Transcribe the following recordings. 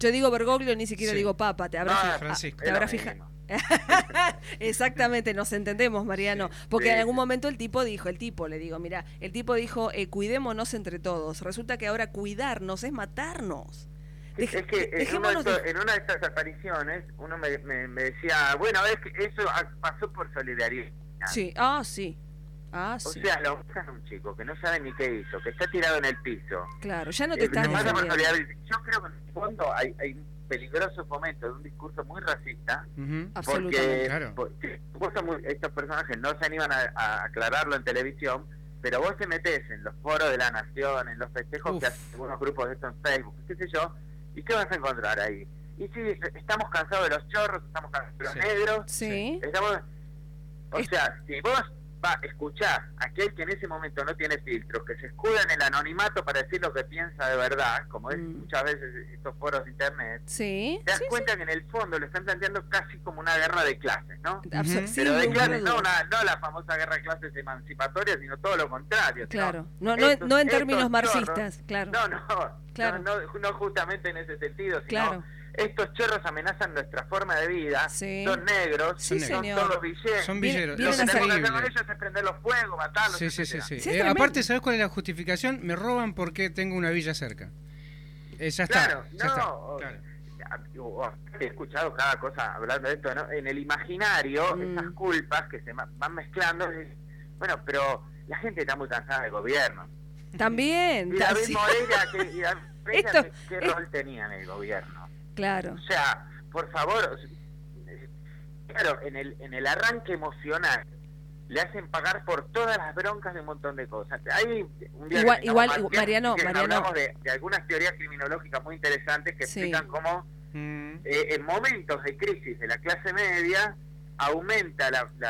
Yo digo Bergoglio, ni siquiera Sí. digo Papa, te habrás fijado. Exactamente, nos entendemos, Mariano, porque en algún momento el tipo dijo, cuidémonos entre todos. Resulta que ahora cuidarnos es matarnos. Es que en una de estas apariciones uno me decía, bueno, es que eso pasó por solidaridad. Sí, sí. O sea, lo usan a un chico que no sabe ni qué hizo, que está tirado en el piso. Claro, ya no te estás defendiendo. Yo creo que en el fondo hay un peligroso fomento de un discurso muy racista, absolutamente, porque estos personajes no se animan a aclararlo en televisión, pero vos te metés en los foros de la Nación, en los festejos que hacen algunos grupos de esto en Facebook, qué sé yo, ¿y qué vas a encontrar ahí? Y sí, estamos cansados de los chorros, estamos cansados de los negros, o sea, si vos escuchás a aquel que en ese momento no tiene filtros, que se escuda en el anonimato para decir lo que piensa de verdad, como es muchas veces estos foros de internet, te das cuenta que en el fondo lo están planteando casi como una guerra de clases, ¿no? Pero de clases, no la famosa guerra de clases emancipatoria, sino todo lo contrario. Claro, no en términos marxistas, claro. No justamente en ese sentido, sino estos chorros amenazan nuestra forma de vida, son negros, son todos villeros. Son villeros. Lo que tenemos que hacer con ellos es prender los fuegos, matarlos. Sí. Aparte, ¿sabes cuál es la justificación? Me roban porque tengo una villa cerca. Ya está. Claro. He escuchado cada cosa hablando de esto, ¿no? En el imaginario, esas culpas que se van mezclando, bueno, pero la gente está muy cansada del gobierno. También. Y David Moreira, ¿qué rol tenía en el gobierno? Claro. O sea, por favor, claro, en el arranque emocional le hacen pagar por todas las broncas de un montón de cosas. Hay un día igual Mariano, hablamos de algunas teorías criminológicas muy interesantes que explican cómo en momentos de crisis de la clase media aumenta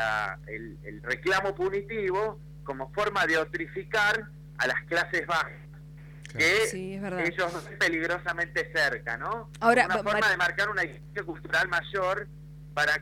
el reclamo punitivo como forma de otrificar a las clases bajas. Que ellos peligrosamente cerca, ¿no? Ahora, una forma de marcar una distancia cultural mayor para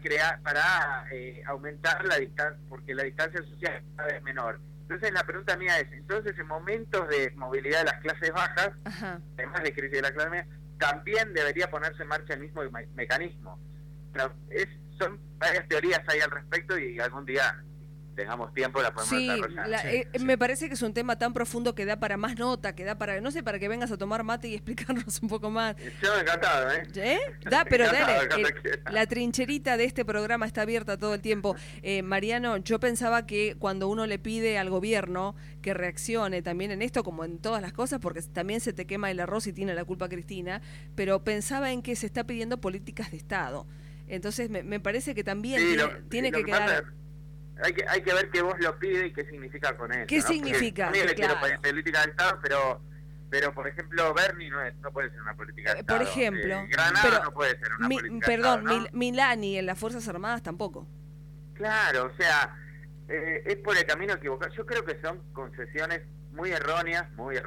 aumentar la distancia, porque la distancia social es cada vez menor. Entonces la pregunta mía es, entonces en momentos de movilidad de las clases bajas, además de crisis de la clase media, también debería ponerse en marcha el mismo mecanismo. Pero son varias teorías ahí al respecto y algún día tengamos tiempo la podemos desarrollar. Me parece que es un tema tan profundo que da para más nota, que da para, no sé, para que vengas a tomar mate y explicarnos un poco más. Yo encantado, Pero dale, la trincherita de este programa está abierta todo el tiempo. Mariano, yo pensaba que cuando uno le pide al gobierno que reaccione también en esto, como en todas las cosas, porque también se te quema el arroz y tiene la culpa Cristina, pero pensaba en que se está pidiendo políticas de Estado. Entonces me parece que también tiene que quedar... Hay que ver qué vos lo pide y qué significa con eso. ¿Qué significa? Porque a mí le quiero poner política de Estado, pero por ejemplo, Bernie no puede ser una política de Estado. Por ejemplo. Granada no puede ser una política de Estado, ¿no? Milani en las Fuerzas Armadas tampoco. Claro, o sea, es por el camino equivocado. Yo creo que son concesiones muy erróneas,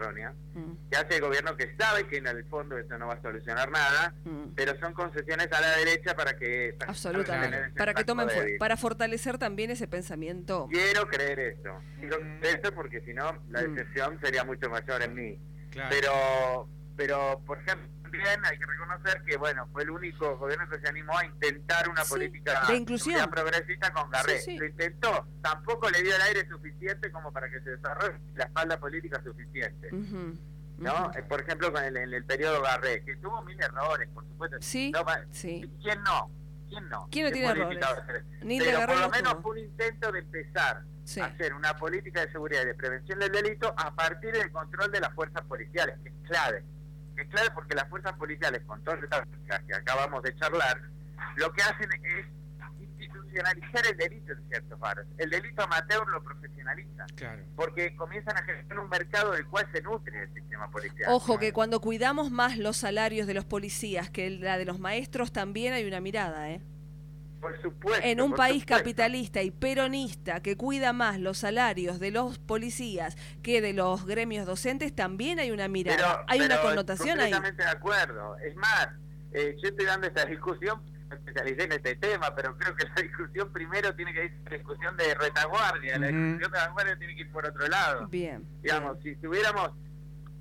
que hace el gobierno que sabe que en el fondo eso no va a solucionar nada, pero son concesiones a la derecha para que... Absolutamente, para que tomen para fortalecer también ese pensamiento. Quiero creer esto porque si no la decepción sería mucho mayor en mí. Claro. Pero por ejemplo, también hay que reconocer que fue el único gobierno que se animó a intentar una política de inclusión progresista con Garré. Lo intentó, tampoco le dio el aire suficiente como para que se desarrolle la espalda política suficiente. ¿No? Por ejemplo, en el periodo Garré, que tuvo mil errores, por supuesto. ¿Quién no? ¿Quién no tiene errores? Pero por lo menos fue un intento de empezar a hacer una política de seguridad y de prevención del delito a partir del control de las fuerzas policiales, que es clave. Es clave porque las fuerzas policiales, con todas estas que acabamos de charlar, lo que hacen es institucionalizar el delito en ciertos barrios. El delito amateur lo profesionaliza, porque comienzan a generar un mercado del cual se nutre el sistema policial. Ojo, que cuando cuidamos más los salarios de los policías que la de los maestros, también hay una mirada, Por supuesto. En un país capitalista y peronista que cuida más los salarios de los policías que de los gremios docentes, también hay una mirada, hay una connotación ahí. Completamente de acuerdo. Es más, yo estoy dando esta discusión, me especialicé en este tema, pero creo que la discusión primero tiene que ir la discusión de retaguardia, la discusión de vanguardia tiene que ir por otro lado. Bien. Digamos, si tuviéramos...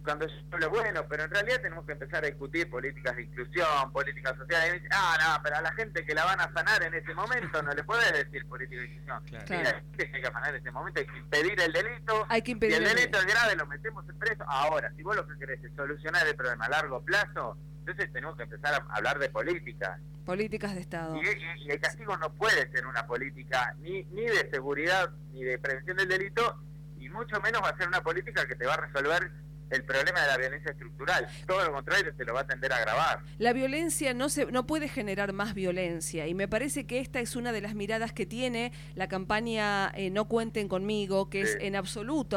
cuando yo hablo, bueno, pero en realidad tenemos que empezar a discutir políticas de inclusión, políticas sociales. Y me dicen, no, pero a la gente que la van a sanar en ese momento no le podés decir política de inclusión. Claro. Mira, la gente que hay que sanar en ese momento, hay que impedir el delito. Hay que impedir si el delito es grave, lo metemos en preso. Ahora, si vos lo que querés es solucionar el problema a largo plazo, entonces tenemos que empezar a hablar de políticas. Políticas de Estado. Y el castigo no puede ser una política ni de seguridad ni de prevención del delito, y mucho menos va a ser una política que te va a resolver el problema de la violencia estructural. Todo lo contrario, te lo va a tender a agravar. La violencia no puede generar más violencia, y me parece que esta es una de las miradas que tiene la campaña No Cuenten Conmigo, que es en absoluto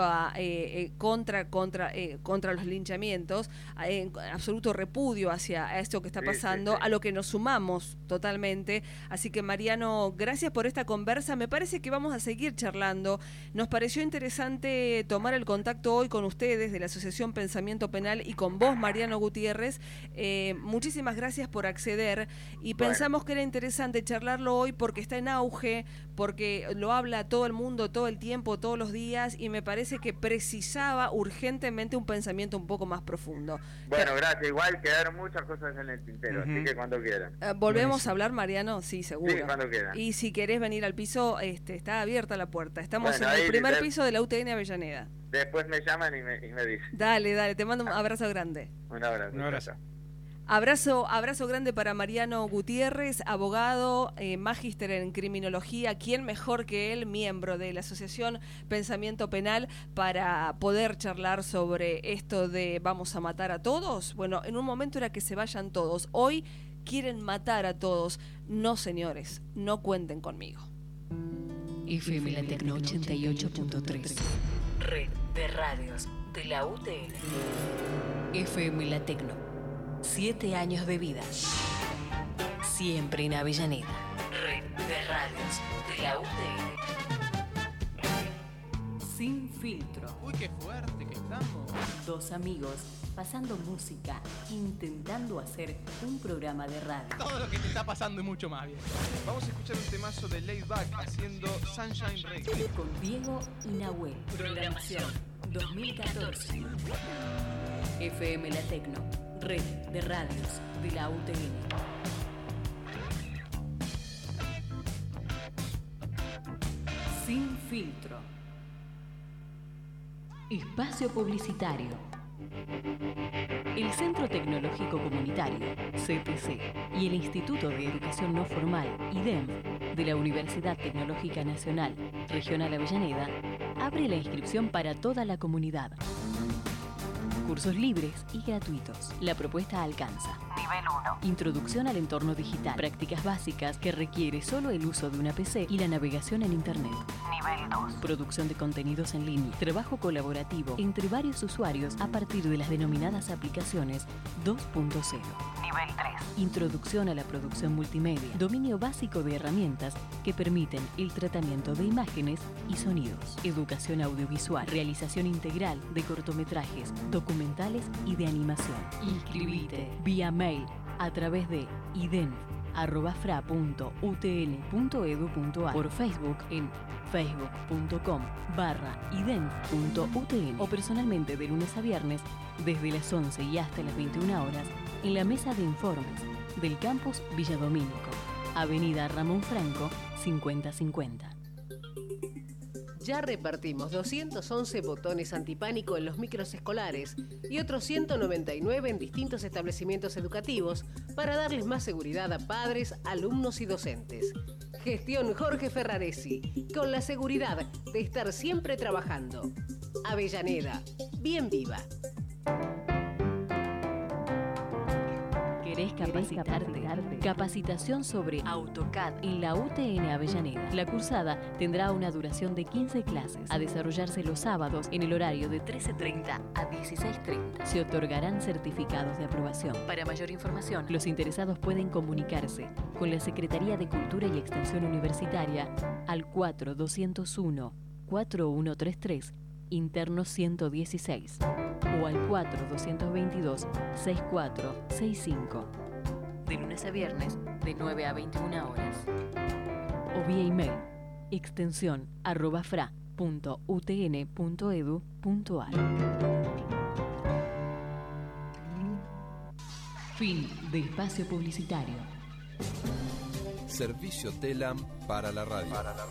contra los linchamientos, en absoluto repudio hacia esto que está pasando, a lo que nos sumamos totalmente. Así que, Mariano, gracias por esta conversa. Me parece que vamos a seguir charlando. Nos pareció interesante tomar el contacto hoy con ustedes de la Asociación Pensamiento Penal y con vos, Mariano Gutiérrez. Muchísimas gracias por acceder, y pensamos que era interesante charlarlo hoy porque está en auge, porque lo habla todo el mundo todo el tiempo, todos los días, y me parece que precisaba urgentemente un pensamiento un poco más profundo. Bueno, gracias. Igual quedaron muchas cosas en el tintero, así que cuando quieran. ¿Volvemos a hablar, Mariano? Sí, seguro. Sí, cuando quieran. Y si querés venir al piso, está abierta la puerta. Estamos en el primer piso de la UTN Avellaneda. Después me llaman y me dicen. Dale, te mando un abrazo grande. Un abrazo. Abrazo grande para Mariano Gutiérrez, abogado, magíster en criminología. ¿Quién mejor que él, miembro de la Asociación Pensamiento Penal, para poder charlar sobre esto de vamos a matar a todos? Bueno, en un momento era que se vayan todos. Hoy quieren matar a todos. No, señores, no cuenten conmigo. FM La Tecno 88.3. Red de radios de la UTN. FM La Tecno. 7 años de vida. Siempre en Avellaneda. Red de radios de la UTN. Sin filtro. Uy, qué fuerte que estamos. 2 amigos pasando música, intentando hacer un programa de radio. Todo lo que te está pasando y mucho más bien. Vamos a escuchar un temazo de Laid Back haciendo Sunshine Reggae. Con Diego y Nahuel. Programación 2014. FM La Tecno. Red de radios de la UTN. Sin filtro. Espacio publicitario. El Centro Tecnológico Comunitario, CTC, y el Instituto de Educación No Formal, IDEM, de la Universidad Tecnológica Nacional Regional Avellaneda, abre la inscripción para toda la comunidad. Cursos libres y gratuitos. La propuesta alcanza: Nivel 1. Introducción al entorno digital. Prácticas básicas que requiere solo el uso de una PC y la navegación en Internet. Nivel 2. Producción de contenidos en línea. Trabajo colaborativo entre varios usuarios a partir de las denominadas aplicaciones 2.0. Nivel 3. Introducción a la producción multimedia. Dominio básico de herramientas que permiten el tratamiento de imágenes y sonidos. Educación audiovisual. Realización integral de cortometrajes, documentales y de animación. Inscribite vía mail a través de iden@fra.utn.edu.ar, por Facebook en facebook.com/iden.utn, o personalmente de lunes a viernes desde las 11 y hasta las 21 horas en la mesa de informes del campus Villa Domínico, Avenida Ramón Franco 5050. Ya repartimos 211 botones antipánico en los micros escolares y otros 199 en distintos establecimientos educativos para darles más seguridad a padres, alumnos y docentes. Gestión Jorge Ferraresi, con la seguridad de estar siempre trabajando. Avellaneda, bien viva. ¿Querés capacitarte? Capacitación sobre AutoCAD en la UTN Avellaneda. La cursada tendrá una duración de 15 clases, a desarrollarse los sábados en el horario de 13:30 a 16:30. Se otorgarán certificados de aprobación. Para mayor información, los interesados pueden comunicarse con la Secretaría de Cultura y Extensión Universitaria al 4201-4133, interno 116, o al 4222-6465, de lunes a viernes de 9 a 21 horas, o vía email extensión @fra.utn.edu.ar. Fin de espacio publicitario. Servicio TELAM para la radio.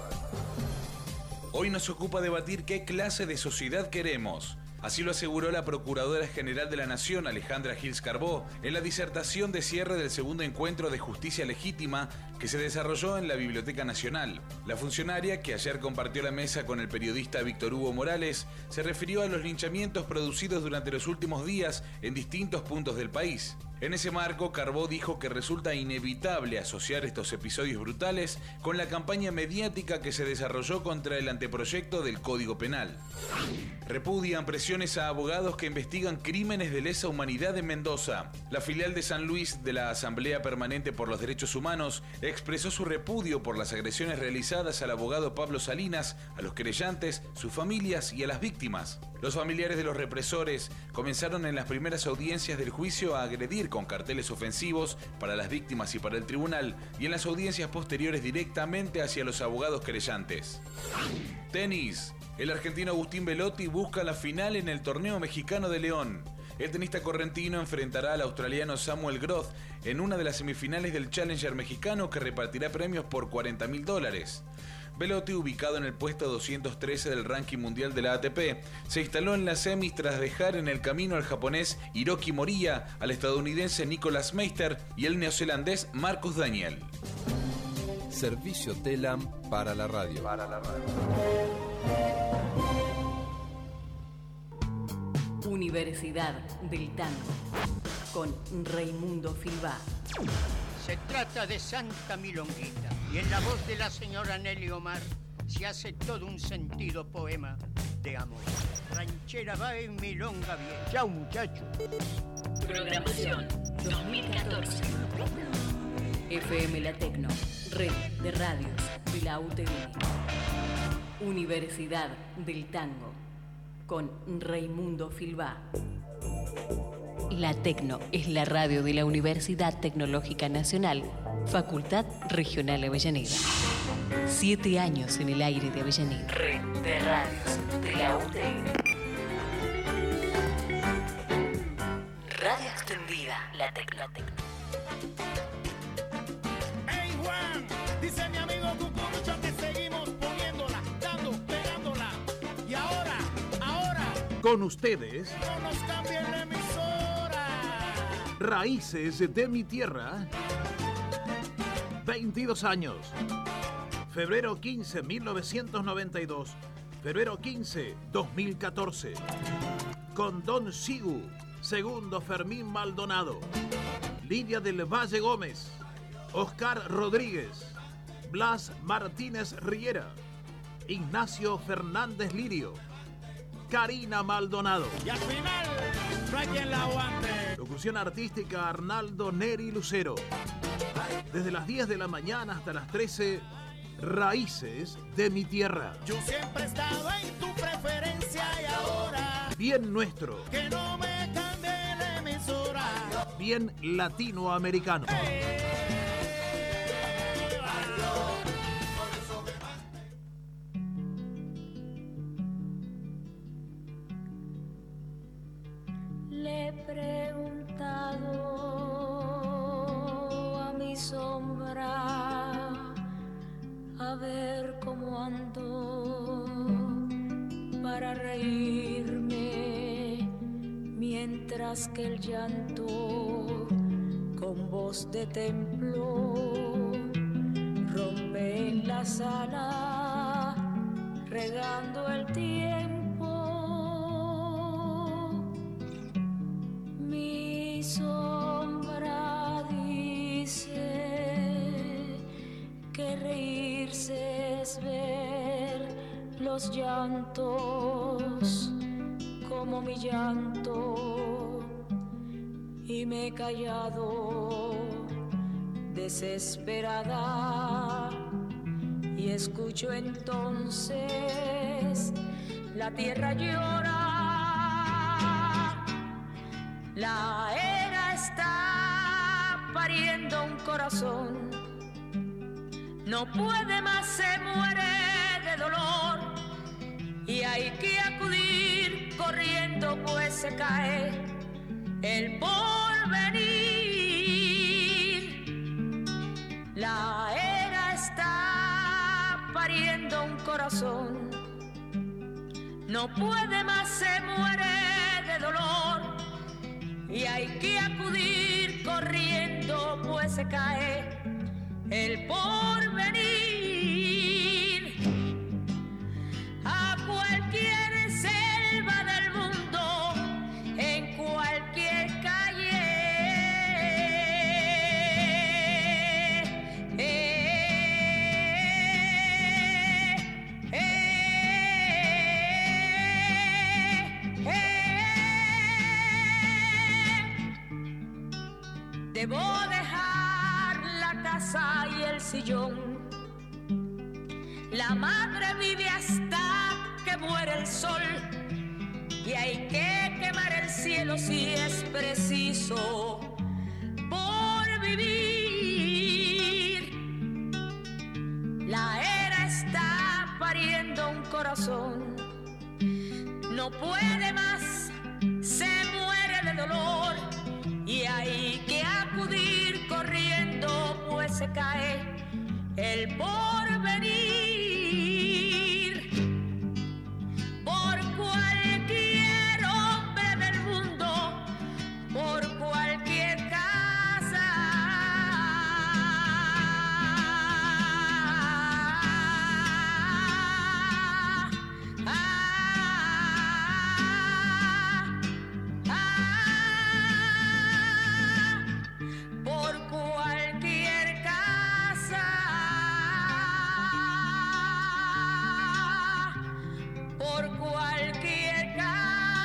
Hoy nos ocupa debatir qué clase de sociedad queremos. Así lo aseguró la Procuradora General de la Nación, Alejandra Gils Carbó, en la disertación de cierre del segundo encuentro de justicia legítima que se desarrolló en la Biblioteca Nacional. La funcionaria, que ayer compartió la mesa con el periodista Víctor Hugo Morales, se refirió a los linchamientos producidos durante los últimos días en distintos puntos del país. En ese marco, Carbó dijo que resulta inevitable asociar estos episodios brutales con la campaña mediática que se desarrolló contra el anteproyecto del Código Penal. Repudian presiones a abogados que investigan crímenes de lesa humanidad en Mendoza. La filial de San Luis de la Asamblea Permanente por los Derechos Humanos expresó su repudio por las agresiones realizadas al abogado Pablo Salinas, a los querellantes, sus familias y a las víctimas. Los familiares de los represores comenzaron en las primeras audiencias del juicio a agredir con carteles ofensivos para las víctimas y para el tribunal, y en las audiencias posteriores directamente hacia los abogados querellantes. Tenis. El argentino Agustín Belotti busca la final en el torneo mexicano de León. El tenista correntino enfrentará al australiano Samuel Groth en una de las semifinales del Challenger mexicano, que repartirá premios por $40.000. Belotti, ubicado en el puesto 213 del ranking mundial de la ATP, se instaló en las semis tras dejar en el camino al japonés Hiroki Moriya, al estadounidense Nicolas Meister y el neozelandés Marcus Daniel. Servicio TELAM para la radio. Universidad del Tango, con Raimundo Filbá. Se trata de Santa Milonguita, y en la voz de la señora Nelly Omar se hace todo un sentido poema de amor. Ranchera va en milonga bien. Chao, muchacho. Programación 2014. FM La Tecno, red de radios de la UTN. Universidad del Tango, con Raimundo Filbá. La Tecno es la radio de la Universidad Tecnológica Nacional, Facultad Regional Avellaneda. 7 años en el aire de Avellaneda. Red de radios de la UTN. Radio extendida, La Tecno. Hey Juan, dice mi amigo Cucurucho que seguimos poniéndola, dando, pegándola. Y ahora, con ustedes, no nos cambien la emisora. Raíces de mi tierra. 22 años. Febrero 15, 1992. Febrero 15, 2014. Con Don Sigu, segundo Fermín Maldonado, Lidia del Valle Gómez, Oscar Rodríguez, Blas Martínez Riera, Ignacio Fernández Lirio, Karina Maldonado. Y al final, no hay quien la aguante. Locución artística Arnaldo Neri Lucero. Desde las 10 de la mañana hasta las 13, Raíces de mi tierra. Yo siempre he estado en tu preferencia y ahora, bien nuestro, que no me cambie la emisora. bien latinoamericano. Le he preguntado a mi sombra a ver cómo ando para reírme, mientras que el llanto con voz de templo rompe en la sala, regando el tiempo. Mi sombra dice que reírse es ver los llantos como mi llanto, y me he callado desesperada y escucho entonces la tierra llora. La era está pariendo un corazón, no puede más, se muere de dolor, y hay que acudir corriendo, pues se cae el porvenir. corazón. No puede más, se muere de dolor y hay que acudir corriendo, pues se cae el porvenir. A cualquier selva del mundo, en cualquier calle, debo dejar la casa y el sillón. La madre vive hasta que muere el sol y hay que quemar el cielo si es preciso por vivir. La era está pariendo un corazón, no puede más, se muere de dolor y hay que acudir corriendo, pues se cae el porvenir. Por cualquier hombre del mundo, por cualquier casa, por cualquier casa, por cualquier casa.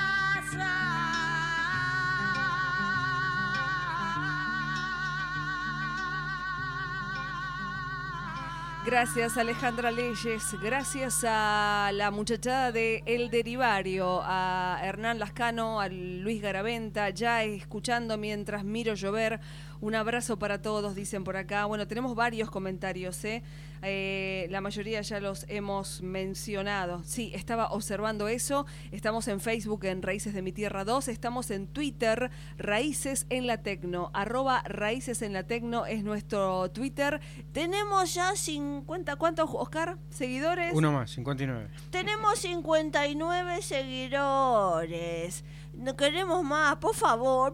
Gracias Alejandra Leyes, gracias a la muchachada de El Derivario, a Hernán Lascano, a Luis Garaventa, ya escuchando mientras miro llover. Un abrazo para todos, dicen por acá. Bueno, tenemos varios comentarios, la mayoría ya los hemos mencionado. Sí, estaba observando eso. Estamos en Facebook en Raíces de mi Tierra 2. Estamos en Twitter, Raíces en la Tecno. @Raíces en la Tecno es nuestro Twitter. Tenemos ya 50, ¿cuántos, Oscar? ¿Seguidores? Uno más, 59. Tenemos 59 seguidores. No queremos más, por favor.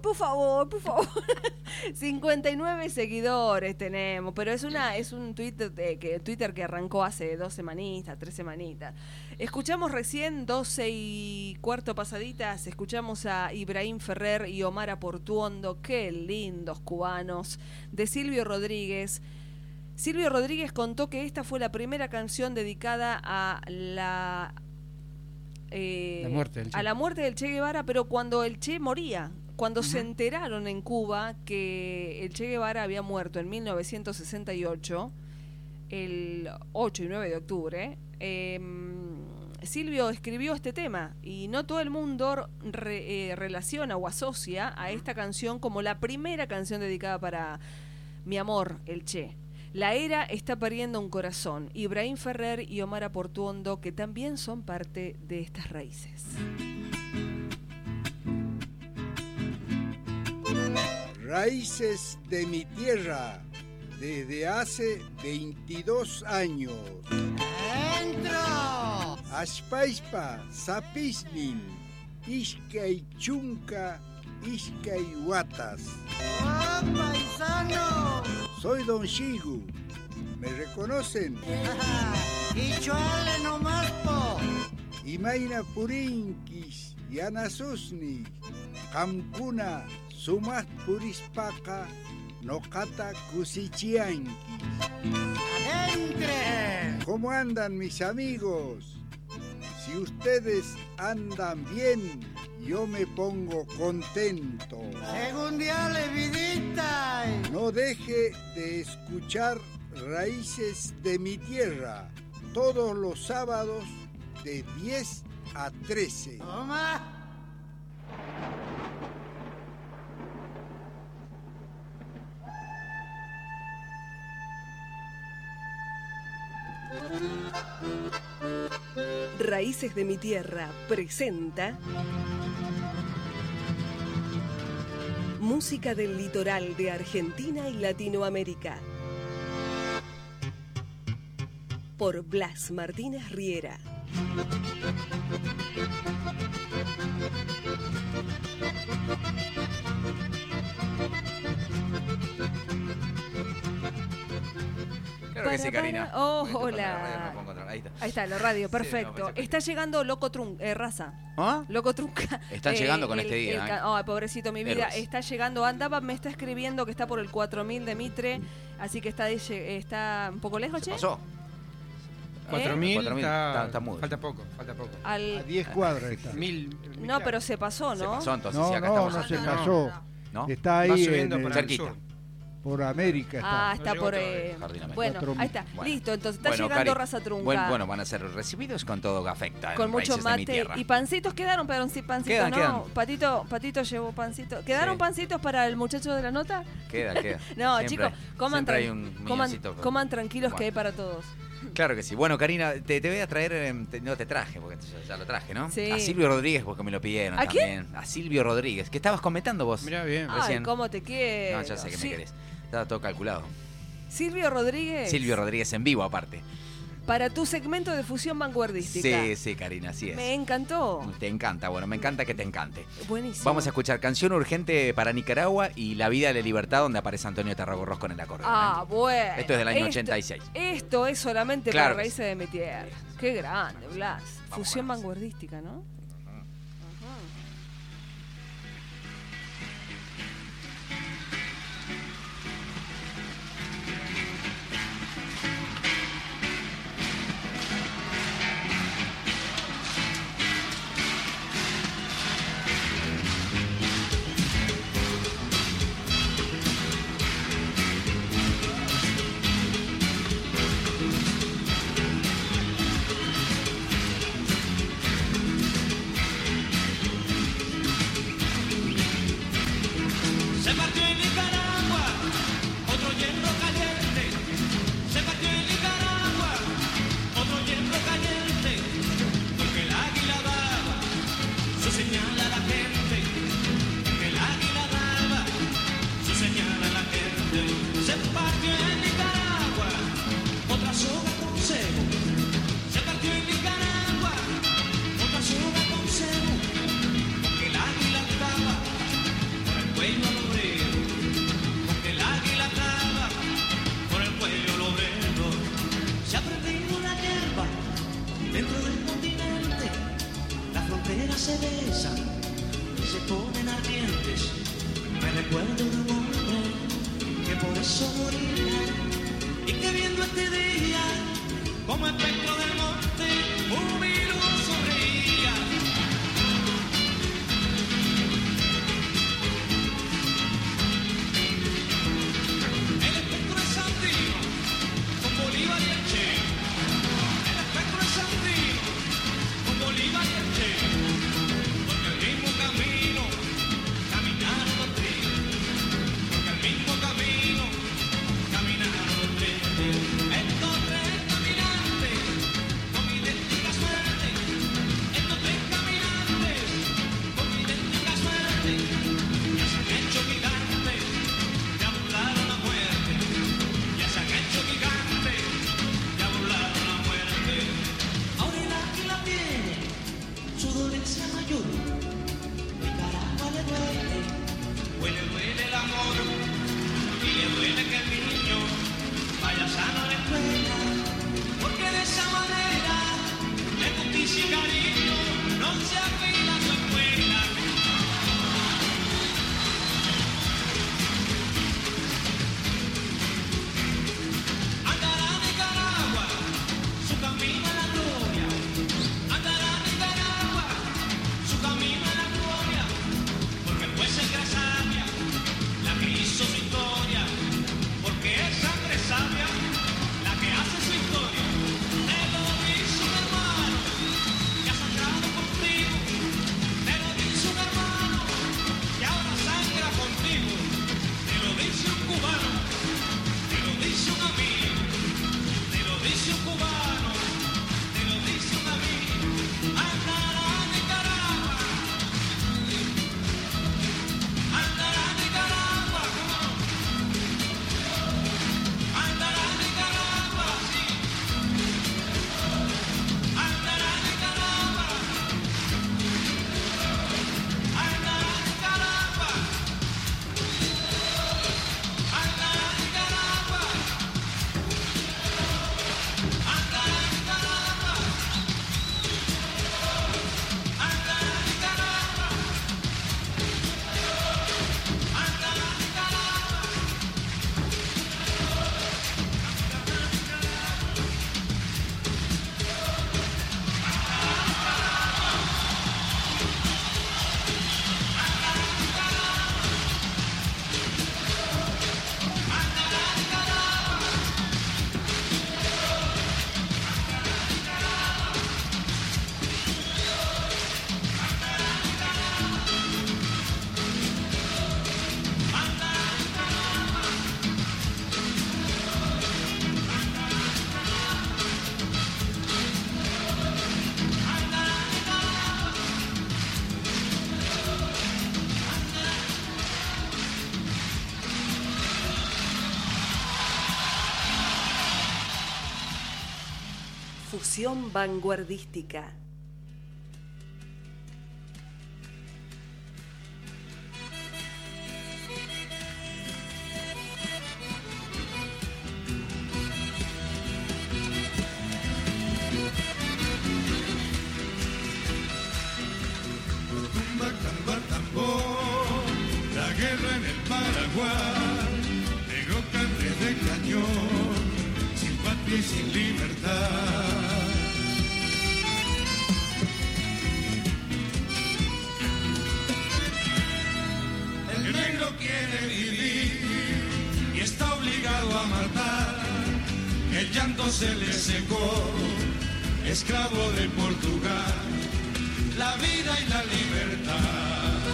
59 seguidores tenemos, pero es un Twitter que arrancó hace 2 semanitas, 3 semanitas. Escuchamos recién 12:15 pasaditas, escuchamos a Ibrahim Ferrer y Omar Aportuondo, qué lindos cubanos, de Silvio Rodríguez. Silvio Rodríguez contó que esta fue la primera canción dedicada a la muerte del Che Guevara, pero cuando el Che moría, cuando se enteraron en Cuba que el Che Guevara había muerto en 1968, el 8 y 9 de octubre, Silvio escribió este tema y no todo el mundo relaciona o asocia a esta canción como la primera canción dedicada para mi amor, el Che. La era está pariendo un corazón. Ibrahim Ferrer y Omar Aportuondo, que también son parte de estas raíces. Raíces de mi tierra, desde hace 22 años. ¡Entro! Ashpaispa, Zapisnin, Ishkay Chunca, Ishkay Watas. ¡Ah, paisano! Soy Don Shigu. ¿Me reconocen? ¡Y chuale nomás, po! Imaina Purinkis, Yanasusni, Kamkuna, Sumat Purispaka, Nokata Kusichiankis. ¡Adentre! ¿Cómo andan mis amigos? Si ustedes andan bien, yo me pongo contento. ¡Segundiale, vidita! No deje de escuchar Raíces de mi Tierra todos los sábados de 10 a 13. ¡Toma! Raíces de mi Tierra presenta música del litoral de Argentina y Latinoamérica. por Blas Martínez Riera. Claro que sí, Karina. Oh, hola. Ahí está, la radio, perfecto. Está llegando Loco Raza. ¿Ah? Loco Trunca. Están llegando con este día. Ay, pobrecito mi vida. Héroes. Está llegando. Me está escribiendo que está por el 4000 de Mitre. Así que está un poco lejos, che. Pasó. 4000 está mudo. Falta poco. A 10 cuadras está. 1000. No, pero se pasó, ¿no? Se pasó, entonces. No, sí, acá no, estamos. no se pasó. ¿No? Está ahí Va subiendo en cerquita. Por América está. Está No por... llegó bueno, ahí está. Bueno. Listo, entonces está Bueno, llegando Cari, Raza Trunca. Bueno, van a ser recibidos con todo afecta. Con mucho Raíces de mi mate. tierra. ¿Y pancitos quedaron? Pero sí, pancitos Quedan, no. quedan. Patito llevó pancitos. ¿Quedaron Sí. pancitos para el muchacho de la nota? Queda. No, Siempre chicos, coman, siempre hay un milloncito. coman tranquilos Bueno. que hay para todos. Claro que sí. Bueno, Karina, te voy a traer, no te traje, porque ya lo traje, ¿no? Sí. A Silvio Rodríguez, porque me lo pidieron ¿A también. A Silvio Rodríguez, que estabas comentando vos. Mirá bien. Ay, Recién. cómo te quiero. No, ya sé que me querés. Estaba todo calculado. Silvio Rodríguez. Silvio Rodríguez en vivo, aparte. Para tu segmento de fusión vanguardística. Sí, Karina, así es. Me encantó. Te encanta, bueno, me encanta que te encante. Buenísimo. Vamos a escuchar Canción Urgente para Nicaragua y La Vida de la Libertad, donde aparece Antonio Tarragorros con el acordeón. Bueno. Esto es del año 86. Esto es solamente Claro para que sí. raíces de mi tierra. Qué grande, Blas. Fusión vanguardística, ¿no? Se partió en Nicaragua, otro hierro caliente. Se partió en Nicaragua, otro hierro caliente. Porque el águila daba su señal a la gente. Porque el águila daba su señal a la gente. Se partió en Nicaragua, otra soga con cebo. Se partió en Nicaragua, otra soga con cebo. Porque el águila daba por el cuello al obrero, porque el águila traba por el cuello al obrero. Se ha perdido la hierba dentro del continente, las fronteras se besan y se ponen ardientes. Me recuerdo de un hombre que por eso moría y que viendo este día como espectro del monte jubiloso reía. El espectro es Sandino, con Bolívar y el Che. El espectro es Sandino, con Bolívar y el Che. Porque el mismo camino caminaron los tres. Porque el mismo camino caminaron los tres. Estos tres caminantes con idéntica suerte Fusión vanguardística. La guerra en el Paraguay, negro carne de cañón, sin patria y sin libertad. El negro quiere vivir y está obligado a matar. El llanto se le secó, esclavo de Portugal. La vida y la libertad.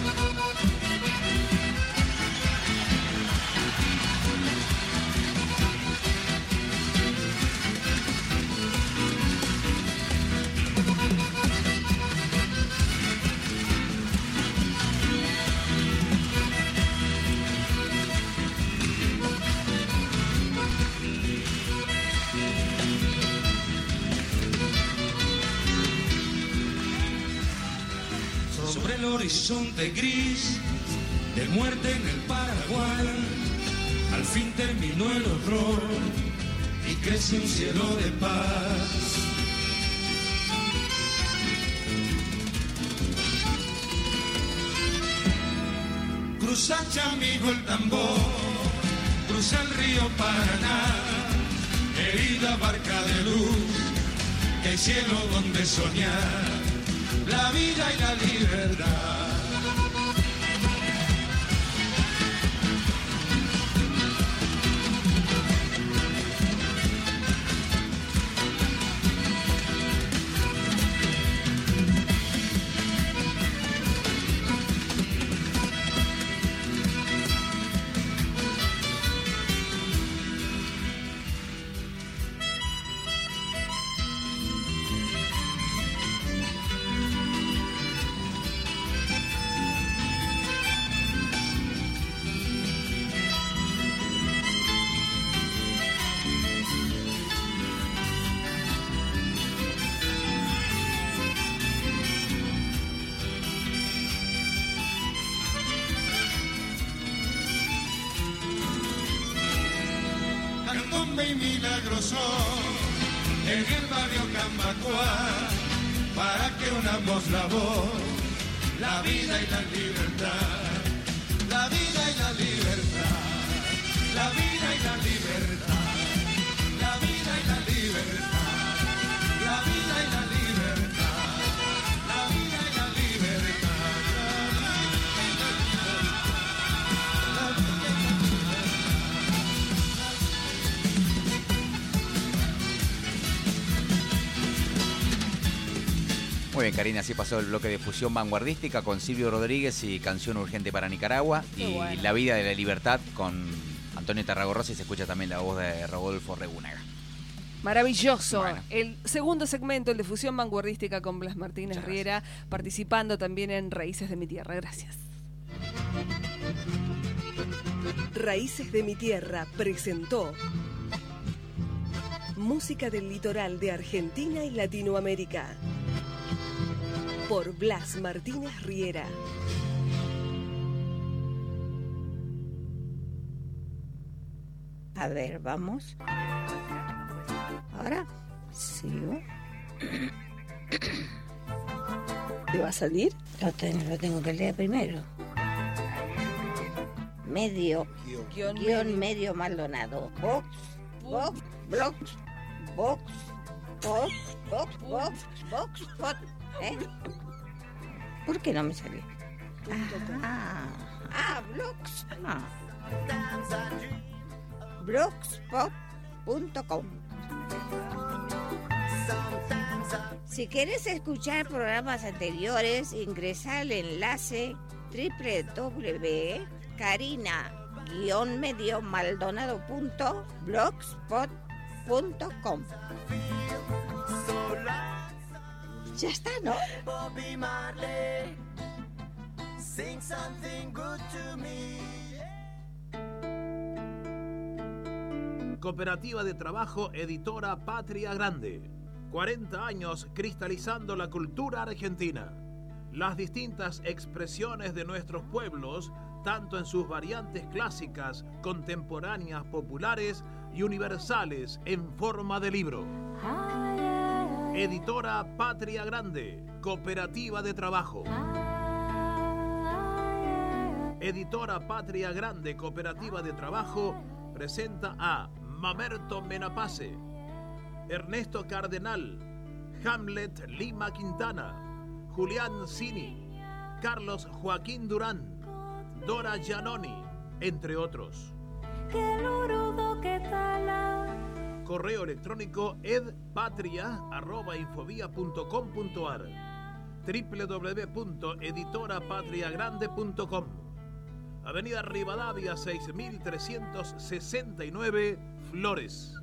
Sobre el horizonte gris de muerte en el Paraguay, al fin terminó el horror y crece un cielo de paz. Cruza, amigo, el tambor, cruza el río Paraná, herida barca de luz, que hay cielo donde soñar la vida y la libertad. Candombe y milagroso en el barrio Cambacoa, para que unamos la voz, la vida y la libertad, la vida y la libertad, la vida y la libertad, la vida y la libertad, la vida y la libertad, la vida y la libertad. Muy bien, Karina, así pasó el bloque de fusión vanguardística con Silvio Rodríguez y Canción Urgente para Nicaragua. Qué y bueno. La Vida de la Libertad con Antonio Tarragorrosa, y se escucha también la voz de Rodolfo Regúnaga. Maravilloso. Bueno. El segundo segmento, el de fusión vanguardística con Blas Martínez Riera, participando también en Raíces de mi Tierra. Gracias. Raíces de mi Tierra presentó música del litoral de Argentina y Latinoamérica por Blas Martínez Riera. A ver, vamos. Ahora sigo. ¿Te va a salir? Lo tengo que leer primero. Guión medio Maldonado. Box, ¿Por qué no me salió? Blogs. Blogspot.com. Si quieres escuchar programas anteriores, ingresa al enlace www.carina-maldonado.blogspot.com. Ya está, ¿no? Bobby Marley, sing something good to me. Cooperativa de Trabajo Editora Patria Grande. 40 años cristalizando la cultura argentina. Las distintas expresiones de nuestros pueblos, tanto en sus variantes clásicas, contemporáneas, populares y universales en forma de libro. Editora Patria Grande, Cooperativa de Trabajo. Editora Patria Grande, Cooperativa de Trabajo, presenta a Mamerto Menapace, Ernesto Cardenal, Hamlet Lima Quintana, Julián Cini, Carlos Joaquín Durán, Dora Giannoni, entre otros. Correo electrónico edpatria@infovia.com.ar, www.editorapatriagrande.com. Avenida Rivadavia 6369, Flores.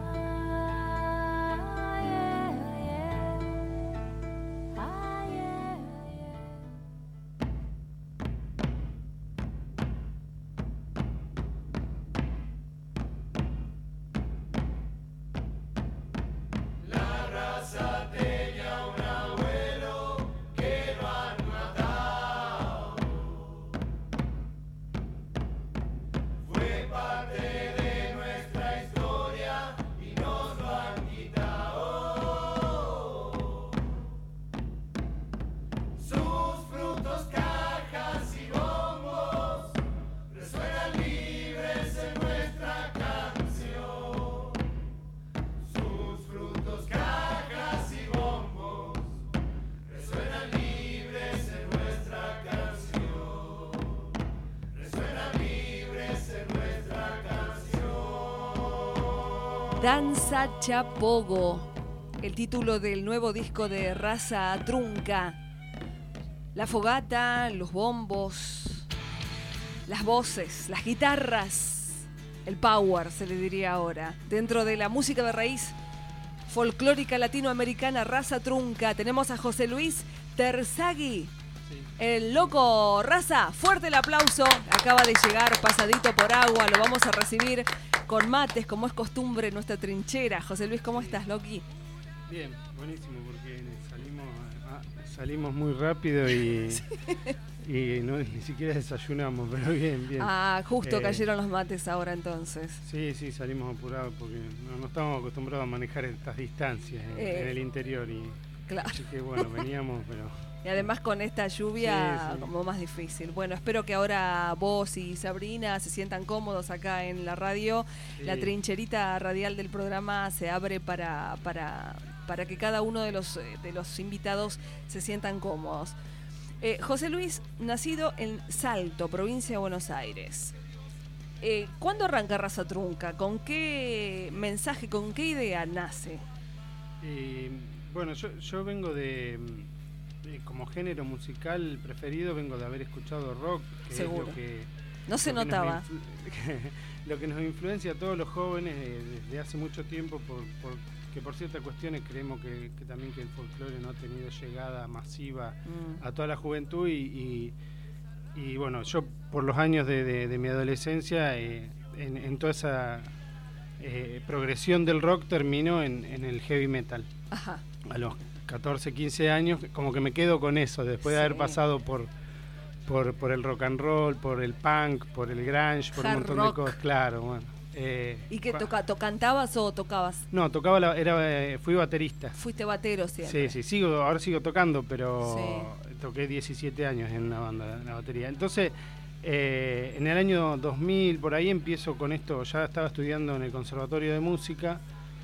Danza Chapogo, el título del nuevo disco de Raza Trunca. La fogata, los bombos, las voces, las guitarras, el power se le diría ahora. Dentro de la música de raíz folclórica latinoamericana, Raza Trunca, tenemos a José Luis Terzaghi. El loco. Raza, fuerte el aplauso. Acaba de llegar pasadito por agua. Lo vamos a recibir con mates, como es costumbre en nuestra trinchera. José Luis, ¿cómo estás, Loki? Bien, buenísimo, porque salimos muy rápido y, sí. Y no, ni siquiera desayunamos, pero bien. Justo cayeron los mates ahora entonces. Sí, salimos apurados porque no estamos acostumbrados a manejar estas distancias en el interior. Claro. Así que bueno, veníamos, pero... Y además con esta lluvia sí. como más difícil. Bueno, espero que ahora vos y Sabrina se sientan cómodos acá en la radio. Sí. La trincherita radial del programa se abre para que cada uno de los invitados se sientan cómodos. José Luis, nacido en Salto, provincia de Buenos Aires. ¿Cuándo arranca Raza Trunca? ¿Con qué mensaje, con qué idea nace? Bueno, yo vengo como género musical preferido, vengo de haber escuchado rock, que seguro. Es lo que no se notaba. Lo que nos influencia a todos los jóvenes desde hace mucho tiempo, que por ciertas cuestiones creemos que también que el folclore no ha tenido llegada masiva a toda la juventud y bueno, yo por los años de mi adolescencia en toda esa progresión del rock termino en el heavy metal. Ajá. A los 14, 15 años, como que me quedo con eso, después de haber pasado por el rock and roll, por el punk, por el grunge, por un montón de cosas, claro, bueno. ¿Y qué cantabas o tocabas? No, fui baterista. Fuiste batero siempre. Sí, ahora sigo tocando, pero toqué 17 años en una banda, en la batería. Entonces, en el año 2000, por ahí empiezo con esto, ya estaba estudiando en el Conservatorio de Música.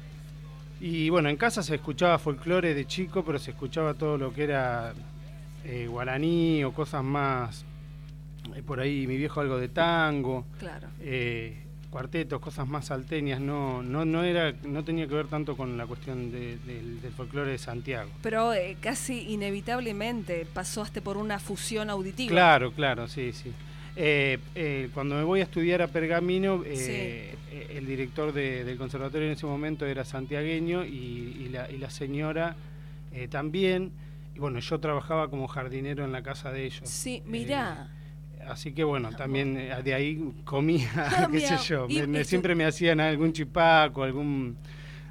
Y bueno, en casa se escuchaba folclore de chico, pero se escuchaba todo lo que era guaraní o cosas más, por ahí mi viejo algo de tango, claro. Cuartetos, cosas más salteñas, no tenía que ver tanto con la cuestión del folclore de Santiago. Pero casi inevitablemente pasaste por una fusión auditiva. Claro, sí. Cuando me voy a estudiar a Pergamino, el director del conservatorio en ese momento era santiagueño y la señora también. Y bueno, yo trabajaba como jardinero en la casa de ellos. Sí, mirá. Así que bueno, también de ahí comía, qué sé yo. Siempre me hacían algún chipaco,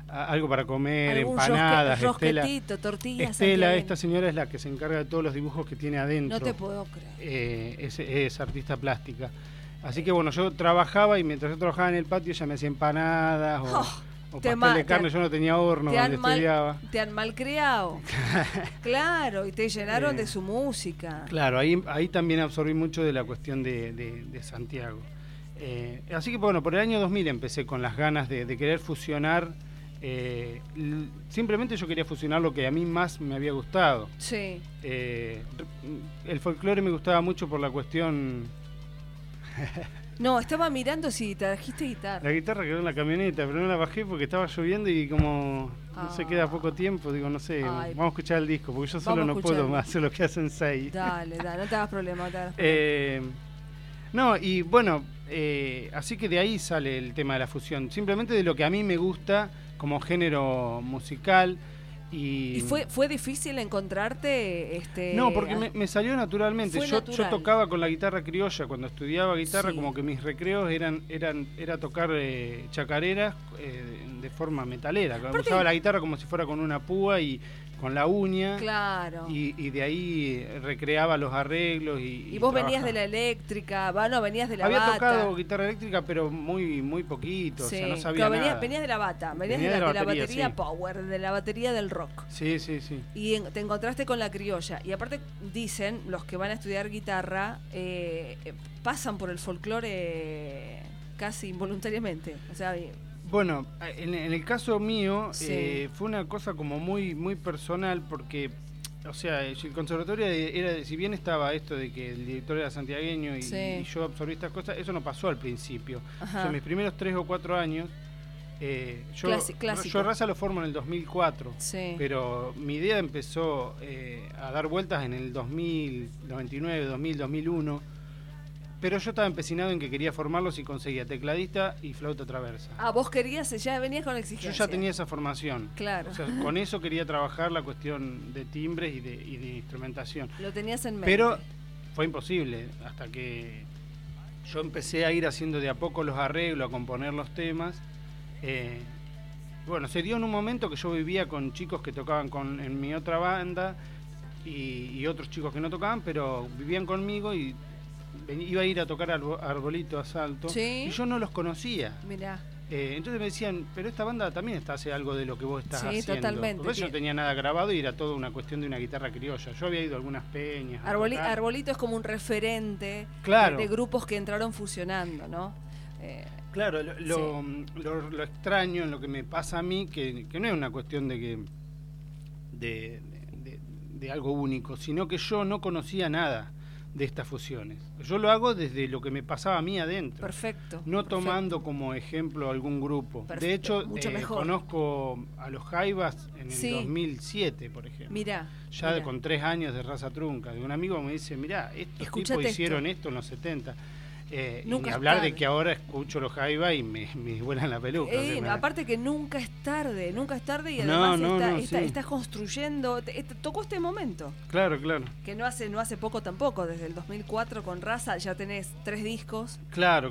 algo para comer, algún empanadas, rosquetito, tortillas. Estela, esta señora es la que se encarga de todos los dibujos que tiene adentro. No te puedo creer. Es artista plástica. Así que bueno, yo trabajaba y mientras yo trabajaba en el patio ella me hacía empanadas o pastel de carne, yo no tenía horno donde estudiaba. Te han malcriado. Claro, y te llenaron de su música. Claro, ahí también absorbí mucho de la cuestión de Santiago. Así que bueno, por el año 2000 empecé con las ganas de querer fusionar. Simplemente yo quería fusionar lo que a mí más me había gustado. Sí. El folclore me gustaba mucho por la cuestión... No, estaba mirando si trajiste guitarra. La guitarra quedó en la camioneta, pero no la bajé porque estaba lloviendo y como no se queda poco tiempo, digo, no sé, vamos a escuchar el disco, porque yo solo no puedo más hacer lo que hacen 6. Dale, no te hagas problema. No, y bueno, así que de ahí sale el tema de la fusión, simplemente de lo que a mí me gusta como género musical. ¿Y fue difícil encontrarte? No, porque me salió naturalmente. Yo tocaba con la guitarra criolla. Cuando estudiaba guitarra, como que mis recreos era tocar chacareras de forma metalera. Usaba la guitarra como si fuera con una púa y con la uña. Claro. Y de ahí recreaba los arreglos. Y vos venías de la eléctrica, venías de la bata. Había tocado guitarra eléctrica, pero muy poquito. Sí. O sea, no sabía nada. Venías de la bata, venías de la batería power, de la batería del rock. Sí. Y te encontraste con la criolla. Y aparte dicen, los que van a estudiar guitarra, pasan por el folclore casi involuntariamente. O sea, bueno, en el caso mío fue una cosa como muy personal porque, o sea, el conservatorio era, si bien estaba esto de que el director era santiagueño y yo absorbí estas cosas, eso no pasó al principio. O sea, mis primeros 3 o 4 años, yo Raza lo formo en el 2004, pero mi idea empezó a dar vueltas en el 2000, 99, 2000, 2001. Pero yo estaba empecinado en que quería formarlos y conseguía tecladista y flauta traversa. Vos querías, ya venías con exigencia. Yo ya tenía esa formación. Claro. O sea, con eso quería trabajar la cuestión de timbres y de instrumentación. Lo tenías en mente. Pero fue imposible hasta que yo empecé a ir haciendo de a poco los arreglos, a componer los temas. Bueno, se dio en un momento que yo vivía con chicos que tocaban en mi otra banda y otros chicos que no tocaban, pero vivían conmigo y iba a ir a tocar Arbolito a Salto y yo no los conocía. Mirá. Entonces me decían, pero esta banda también hace algo de lo que vos estás haciendo. Totalmente. Porque yo no tenía nada grabado y era todo una cuestión de una guitarra criolla. Yo había ido a algunas peñas. Arbolito es como un referente de grupos que entraron fusionando, ¿no? Claro, lo extraño en lo que me pasa a mí, que no es una cuestión de algo único, sino que yo no conocía nada de estas fusiones. Yo lo hago desde lo que me pasaba a mí adentro. Perfecto. No tomando como ejemplo algún grupo. Perfecto. De hecho, conozco a los Jaivas en el 2007, por ejemplo. Mirá. Con 3 años de Raza Trunca. De un amigo me dice, mirá, estos tipos hicieron esto en los 70. Y ni hablar de que ahora escucho los Jaivas y me vuelan la peluca. Aparte que nunca es tarde y además estás construyendo, tocó este momento. Claro. Que no hace poco tampoco, desde el 2004 con Raza ya tenés 3 discos. Claro.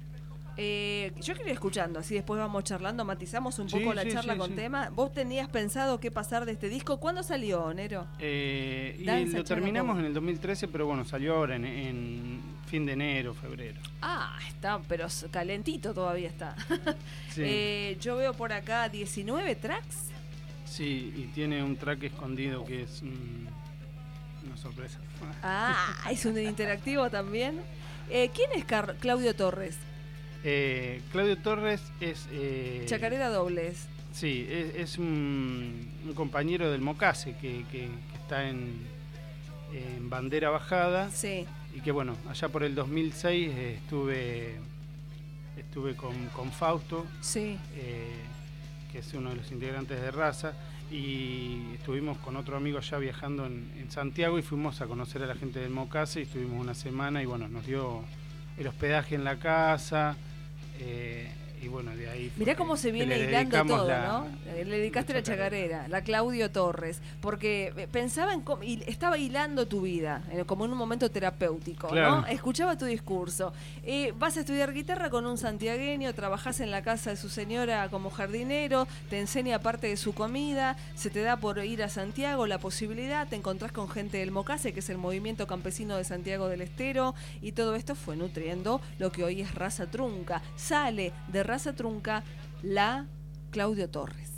Yo quiero ir escuchando, así después vamos charlando, matizamos un poco la charla con tema. ¿Vos tenías pensado qué pasar de este disco? ¿Cuándo salió, Nero? Y lo terminamos en el 2013, pero bueno, salió ahora en fin de enero, febrero. Está, pero calentito todavía está. Yo veo por acá 19 tracks. Sí, y tiene un track escondido que es una sorpresa. Es un interactivo también. ¿Quién es Claudio Torres? Claudio Torres es... Chacarera Dobles. Sí, es un compañero del Mocase que está en Bandera Bajada. Sí. Y que bueno, allá por el 2006 estuve con Fausto, que es uno de los integrantes de Raza, y estuvimos con otro amigo allá viajando en Santiago y fuimos a conocer a la gente del Mocase y estuvimos una semana y bueno, nos dio el hospedaje en la casa y bueno, de ahí... Mirá cómo se viene hilando todo, ¿no? Le dedicaste la chacarera, la Claudio Torres, porque pensaba en cómo, y estaba hilando tu vida, como en un momento terapéutico, claro, ¿no? Escuchaba tu discurso. Vas a estudiar guitarra con un santiagueño, trabajás en la casa de su señora como jardinero, te enseña parte de su comida, se te da por ir a Santiago la posibilidad, te encontrás con gente del Mocase, que es el movimiento campesino de Santiago del Estero, y todo esto fue nutriendo lo que hoy es Raza Trunca. Sale de Raza Trunca la Claudio Torres.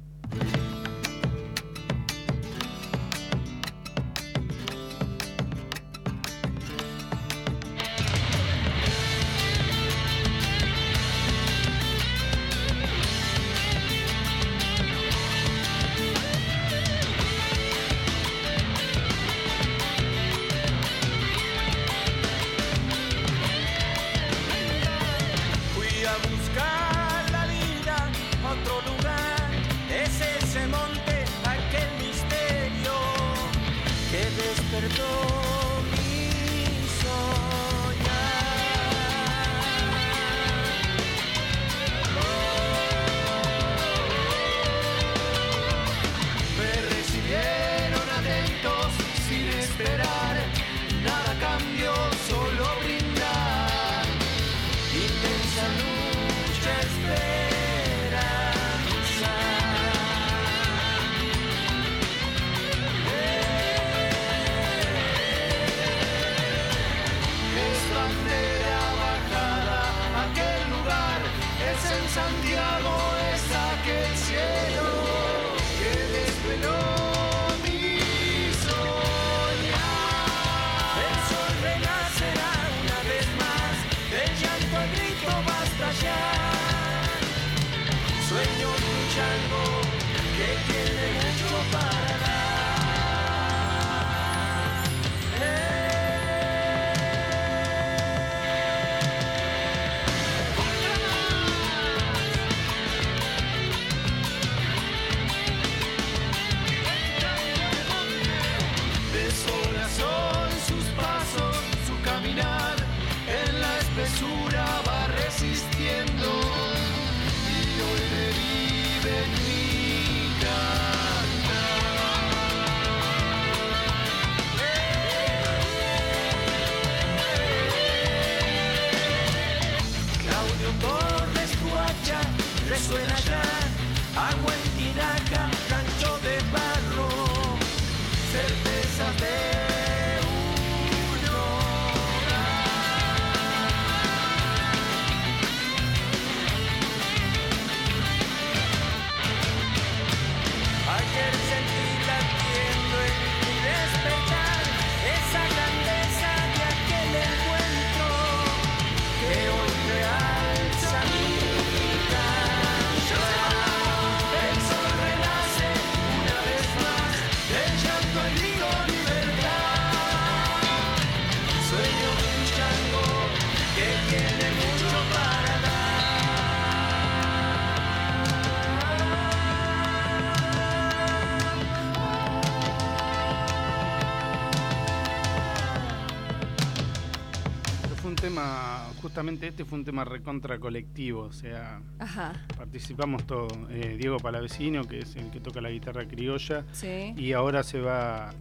Justamente este fue un tema recontra colectivo, o sea, ajá, participamos todos. Diego Palavecino, que es el que toca la guitarra criolla, sí, y ahora se va,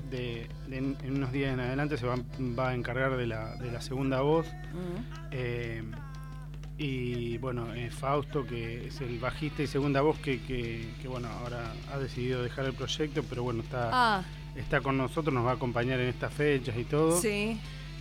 en unos días en adelante, se va a encargar de la segunda voz. Y bueno, Fausto, que es el bajista y segunda voz, que bueno, ahora ha decidido dejar el proyecto, pero bueno, está con nosotros, nos va a acompañar en estas fechas y todo. Sí.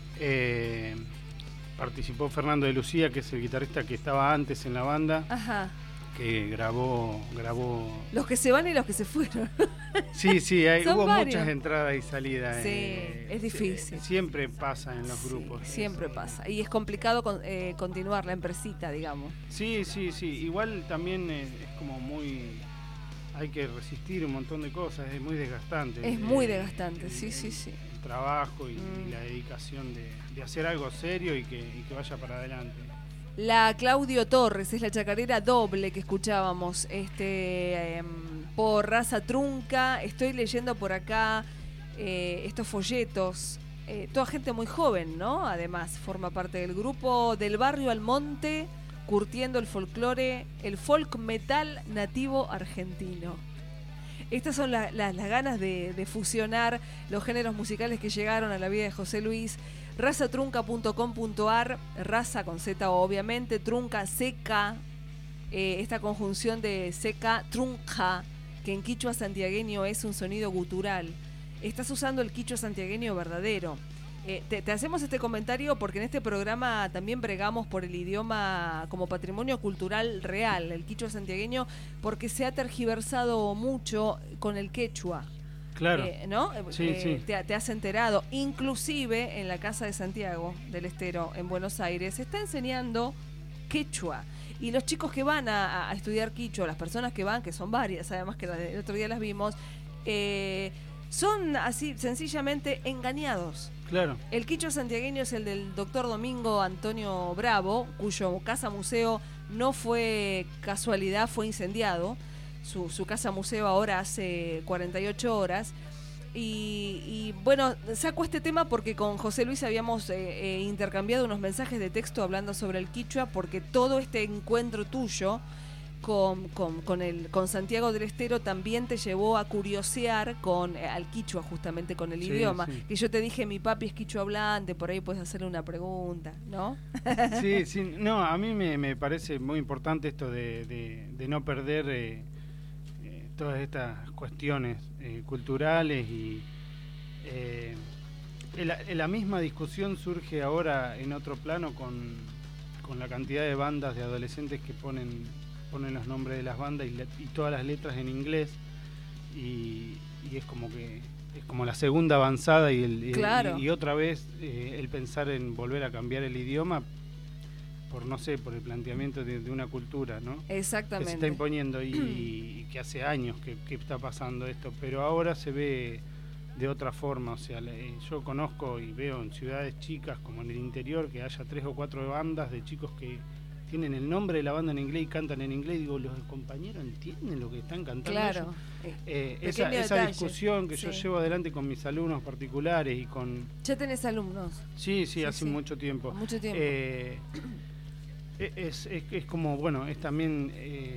Participó Fernando de Lucía, que es el guitarrista que estaba antes en la banda, ajá, que grabó... Los que se van y los que se fueron. Sí, hubo muchas entradas y salidas. Sí, es difícil. Siempre pasa en los grupos. Siempre pasa. Y es complicado continuar la empresita, digamos. Sí. Igual también es como muy... Hay que resistir un montón de cosas, es muy desgastante. Es muy desgastante, sí. El trabajo y la dedicación de hacer algo serio y que vaya para adelante. La Claudio Torres es la chacarera doble que escuchábamos por Raza Trunca. Estoy leyendo por acá estos folletos. Toda gente muy joven, ¿no? Además, forma parte del grupo Del Barrio al Monte, curtiendo el folclore, el folk metal nativo argentino. Estas son las ganas de fusionar los géneros musicales que llegaron a la vida de José Luis. Razatrunca.com.ar, raza con Z obviamente, trunca, seca, esta conjunción de seca, trunca, que en quichua santiagueño es un sonido gutural. Estás usando el quichua santiagueño verdadero. Te hacemos este comentario porque en este programa también bregamos por el idioma como patrimonio cultural real, el quichua santiagueño, porque se ha tergiversado mucho con el quechua. Claro. ¿No? Sí, sí. Te has enterado. Inclusive en la Casa de Santiago del Estero, en Buenos Aires, se está enseñando quechua. Y los chicos que van a estudiar quichua, las personas que van, que son varias, además que el otro día las vimos, son así sencillamente engañados. Claro. El quichua santiagueño es el del doctor Domingo Antonio Bravo, cuyo casa museo no fue casualidad, fue incendiado. Su casa museo ahora hace 48 horas. Y bueno, saco este tema porque con José Luis habíamos intercambiado unos mensajes de texto hablando sobre el quichua, porque todo este encuentro tuyo con Santiago del Estero también te llevó a curiosear al quichua, justamente con el idioma. Sí. Que yo te dije, mi papi es quichua hablante, por ahí puedes hacerle una pregunta, ¿no? Sí, sí. No, a mí me parece muy importante esto de no perder todas estas cuestiones culturales y la misma discusión surge ahora en otro plano con la cantidad de bandas de adolescentes que ponen los nombres de las bandas y todas las letras en inglés y es como la segunda avanzada claro. y otra vez el pensar en volver a cambiar el idioma por el planteamiento de una cultura, ¿no? Exactamente. Que se está imponiendo y que hace años que está pasando esto, pero ahora se ve de otra forma. O sea, yo conozco y veo en ciudades chicas como en el interior que haya 3 o 4 bandas de chicos que tienen el nombre de la banda en inglés y cantan en inglés. Digo, los compañeros entienden lo que están cantando. Claro. Esa discusión que yo llevo adelante con mis alumnos particulares y con... ¿Ya tenés alumnos? Sí, hace mucho tiempo. Mucho tiempo. Es como, bueno, es también...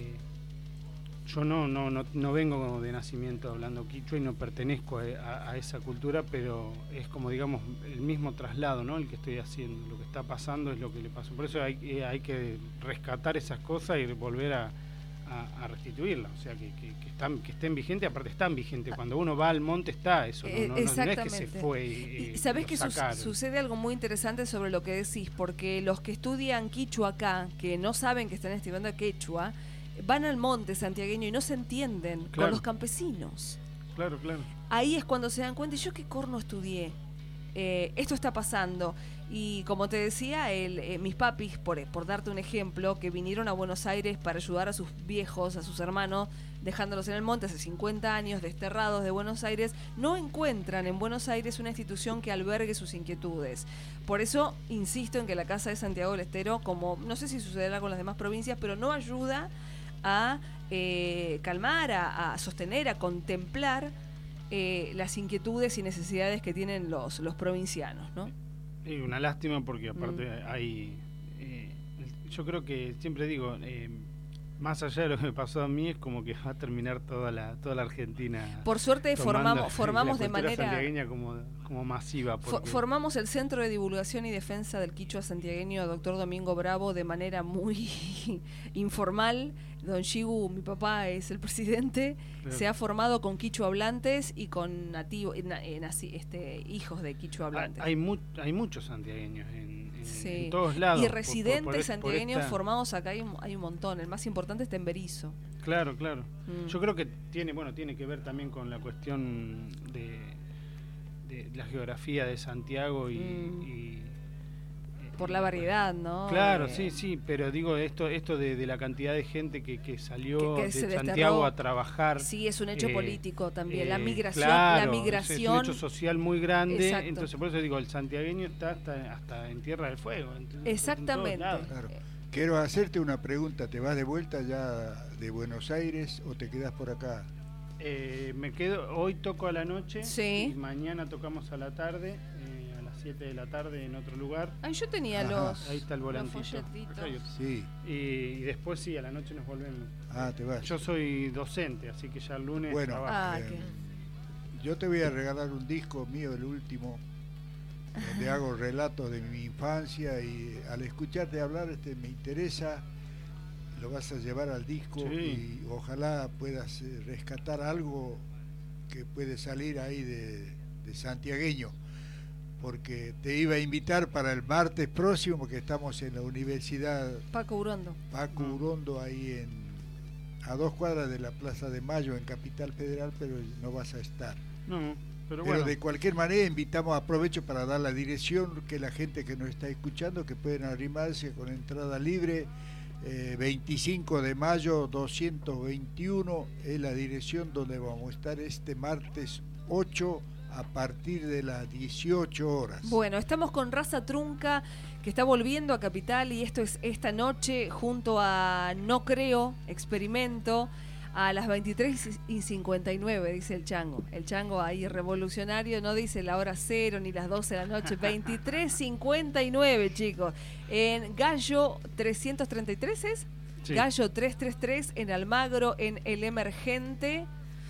yo no vengo de nacimiento hablando quichua y no pertenezco a esa cultura, pero es como, digamos, el mismo traslado, ¿no? El que estoy haciendo. Lo que está pasando es lo que le pasó. Por eso hay que rescatar esas cosas y volver a restituirlas. O sea, que estén vigentes. Aparte están vigentes. Cuando uno va al monte está eso. No es que se fue y ¿sabés que sucede algo muy interesante sobre lo que decís? Porque los que estudian quichua acá, que no saben que están estudiando quechua, van al monte santiagueño y no se entienden con los campesinos. Claro. Ahí es cuando se dan cuenta, ¿y yo qué corno estudié? Esto está pasando. Y como te decía, mis papis, por darte un ejemplo, que vinieron a Buenos Aires para ayudar a sus viejos, a sus hermanos, dejándolos en el monte hace 50 años, desterrados de Buenos Aires, no encuentran en Buenos Aires una institución que albergue sus inquietudes. Por eso insisto en que la Casa de Santiago del Estero, como no sé si sucederá con las demás provincias, pero no ayuda a calmar, a sostener, a contemplar las inquietudes y necesidades que tienen los provincianos, ¿no? Y una lástima porque aparte hay... yo creo que siempre digo, más allá de lo que me pasó a mí, es como que va a terminar toda la Argentina. Por suerte formamos de manera santiagueña como masiva. Formamos el Centro de Divulgación y Defensa del Quichua Santiagueño, doctor Domingo Bravo, de manera muy informal. Don Shigu, mi papá, es el presidente. Claro. Se ha formado con quichua hablantes y con nativos, hijos de quichua hablantes. Hay muchos santiagueños en todos lados. Y residentes santiagueños formados acá hay un montón. El más importante está en Berizo. Claro. Yo creo que tiene que ver también con la cuestión de la geografía de Santiago y por la variedad, ¿no? Claro, sí, pero digo esto de la cantidad de gente que salió de Santiago a trabajar. Sí, es un hecho político también, la migración. Claro, es un hecho social muy grande. Exacto. Entonces por eso digo, el santiagueño está hasta en Tierra del Fuego. Exactamente. Claro. Quiero hacerte una pregunta, ¿te vas de vuelta ya de Buenos Aires o te quedás por acá? Me quedo, hoy toco a la noche y mañana tocamos a la tarde, a las 7 de la tarde en otro lugar. Ay, yo tenía Ahí está el volantito. Sí. Y después sí, a la noche nos volvemos. Te vas. Yo soy docente, así que ya el lunes trabajo. Yo te voy a regalar un disco mío, el último, donde hago relatos de mi infancia, y al escucharte hablar me interesa. Lo vas a llevar al disco y ojalá puedas rescatar algo que puede salir ahí de santiagueño, porque te iba a invitar para el martes próximo, porque estamos en la Universidad Paco Urondo, ahí a 2 cuadras de la Plaza de Mayo en Capital Federal, pero no vas a estar. No, pero bueno, de cualquier manera invitamos, aprovecho para dar la dirección, que la gente que nos está escuchando, que pueden arrimarse con entrada libre. 25 de mayo 221 es la dirección donde vamos a estar este martes 8 a partir de las 18 horas. Bueno, estamos con Raza Trunca, que está volviendo a Capital, y esto es esta noche junto a No Creo, Experimento, a las 23:59, dice el Chango. El Chango ahí revolucionario, no dice la hora 0 ni las 12 de la noche. 23:59, chicos. En Gallo 333 ¿es? Sí. Gallo 333 en Almagro, en El Emergente.